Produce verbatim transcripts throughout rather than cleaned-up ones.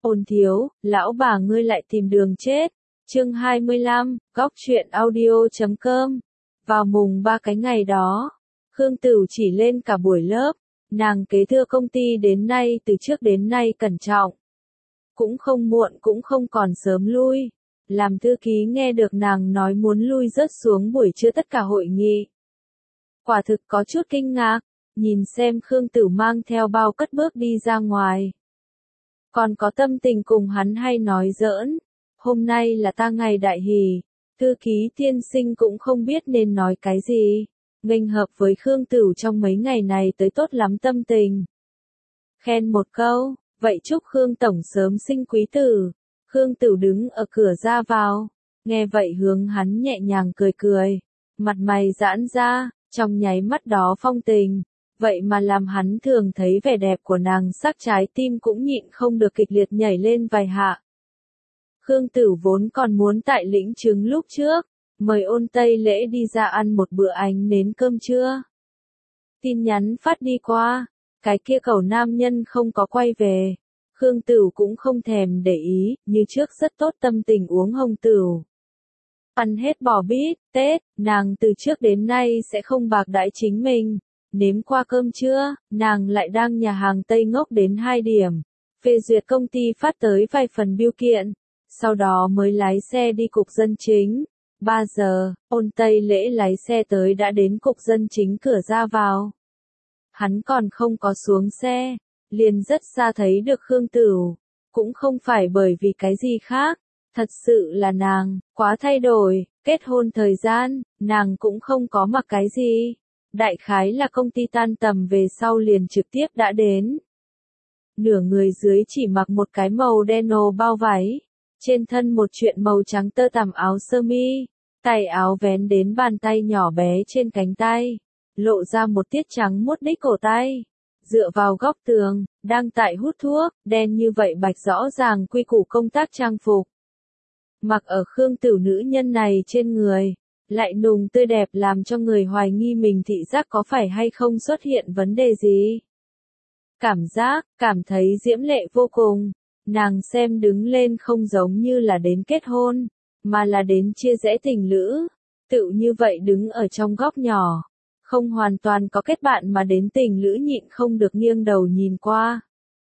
Ôn thiếu, lão bà ngươi lại tìm đường chết. Chương hai mươi lăm, góc truyện audio chấm com. Vào mùng ba cái ngày đó, Khương Tửu chỉ lên cả buổi lớp, nàng kế thừa công ty đến nay từ trước đến nay cẩn trọng. Cũng không muộn cũng không còn sớm lui. Làm thư ký nghe được nàng nói muốn lui rớt xuống buổi trưa tất cả hội nghị. Quả thực có chút kinh ngạc, nhìn xem Khương Tửu mang theo bao cất bước đi ra ngoài. Còn có tâm tình cùng hắn hay nói giỡn, hôm nay là ta ngày đại hỷ, thư ký tiên sinh cũng không biết nên nói cái gì, nghênh hợp với Khương Tửu trong mấy ngày này tới tốt lắm tâm tình. Khen một câu, vậy chúc Khương Tổng sớm sinh quý tử. Khương Tửu đứng ở cửa ra vào, nghe vậy hướng hắn nhẹ nhàng cười cười, mặt mày giãn ra, trong nháy mắt đó phong tình, vậy mà làm hắn thường thấy vẻ đẹp của nàng sắc trái tim cũng nhịn không được kịch liệt nhảy lên vài hạ. Khương Tửu vốn còn muốn tại lĩnh chứng lúc trước, mời Ôn Tây Lễ đi ra ăn một bữa ánh nến cơm trưa. Tin nhắn phát đi qua, cái kia cẩu nam nhân không có quay về. Khương Tửu cũng không thèm để ý, như trước rất tốt tâm tình uống hồng tửu. Ăn hết bò bít, Tết, nàng từ trước đến nay sẽ không bạc đãi chính mình. Nếm qua cơm trưa, nàng lại đang nhà hàng Tây ngốc đến hai điểm. Phê duyệt công ty phát tới vài phần biêu kiện, sau đó mới lái xe đi cục dân chính. ba giờ, Ôn Tây Lễ lái xe tới đã đến cục dân chính cửa ra vào. Hắn còn không có xuống xe, liền rất xa thấy được Khương Tửu, cũng không phải bởi vì cái gì khác, thật sự là nàng, quá thay đổi, kết hôn thời gian, nàng cũng không có mặc cái gì, đại khái là công ty tan tầm về sau liền trực tiếp đã đến. Nửa người dưới chỉ mặc một cái màu đen nô bao váy, trên thân một chuyện màu trắng tơ tằm áo sơ mi, tay áo vén đến bàn tay nhỏ bé trên cánh tay, lộ ra một tiết trắng muốt đích cổ tay. Dựa vào góc tường, đang tại hút thuốc, đen như vậy bạch rõ ràng quy củ công tác trang phục. Mặc ở Khương Tửu nữ nhân này trên người, lại nùng tươi đẹp làm cho người hoài nghi mình thị giác có phải hay không xuất hiện vấn đề gì. Cảm giác, cảm thấy diễm lệ vô cùng, nàng xem đứng lên không giống như là đến kết hôn, mà là đến chia rẽ tình lữ, tự như vậy đứng ở trong góc nhỏ. Không hoàn toàn có kết bạn mà đến tình lữ nhịn không được nghiêng đầu nhìn qua.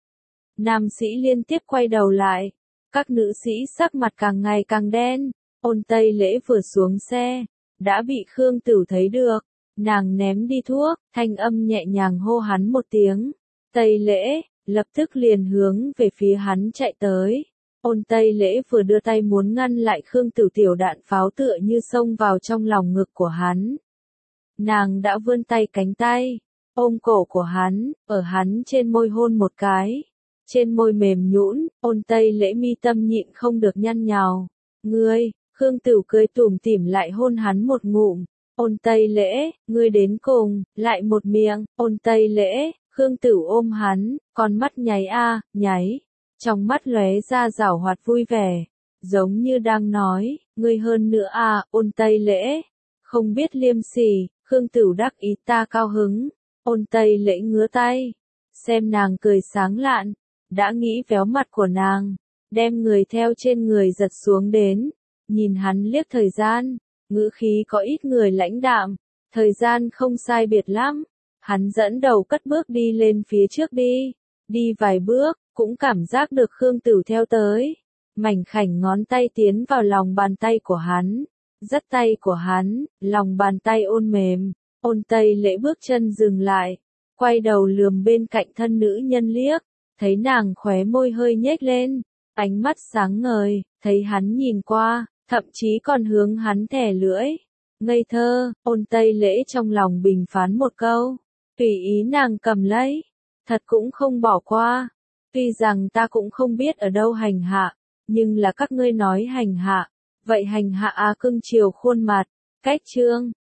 Nam sĩ liên tiếp quay đầu lại, các nữ sĩ sắc mặt càng ngày càng đen. Ôn Tây Lễ vừa xuống xe, đã bị Khương Tửu thấy được, nàng ném đi thuốc, thanh âm nhẹ nhàng hô hắn một tiếng. Tây Lễ, lập tức liền hướng về phía hắn chạy tới. Ôn Tây Lễ vừa đưa tay muốn ngăn lại Khương Tửu tiểu đạn pháo tựa như xông vào trong lòng ngực của hắn. Nàng đã vươn tay cánh tay, ôm cổ của hắn, ở hắn trên môi hôn một cái. Trên môi mềm nhũn, Ôn Tây Lễ mi tâm nhịn không được nhăn nhào. Ngươi, Khương Tửu cười tủm tỉm lại hôn hắn một ngụm. Ôn Tây Lễ, ngươi đến cùng, lại một miệng. Ôn Tây Lễ, Khương Tửu ôm hắn, con mắt nháy a, nháy. Trong mắt lóe ra giảo hoạt vui vẻ, giống như đang nói, ngươi hơn nữa a, Ôn Tây Lễ. Không biết liêm sỉ, Khương Tửu đắc ý ta cao hứng. Ôn Tây Lễ ngứa tay, xem nàng cười sáng lạn, đã nghĩ véo mặt của nàng, đem người theo trên người giật xuống đến, nhìn hắn liếc thời gian, ngữ khí có ít người lãnh đạm, thời gian không sai biệt lắm, hắn dẫn đầu cất bước đi lên phía trước đi, đi vài bước, cũng cảm giác được Khương Tửu theo tới, mảnh khảnh ngón tay tiến vào lòng bàn tay của hắn. Dắt tay của hắn, lòng bàn tay ôn mềm, Ôn Tây Lễ bước chân dừng lại, quay đầu lườm bên cạnh thân nữ nhân liếc, thấy nàng khóe môi hơi nhếch lên, ánh mắt sáng ngời, thấy hắn nhìn qua, thậm chí còn hướng hắn thè lưỡi. Ngây thơ, Ôn Tây Lễ trong lòng bình phán một câu, tùy ý nàng cầm lấy, thật cũng không bỏ qua, tuy rằng ta cũng không biết ở đâu hành hạ, nhưng là các ngươi nói hành hạ. Vậy hành hạ á cưng chiều khuôn mặt, cách chương,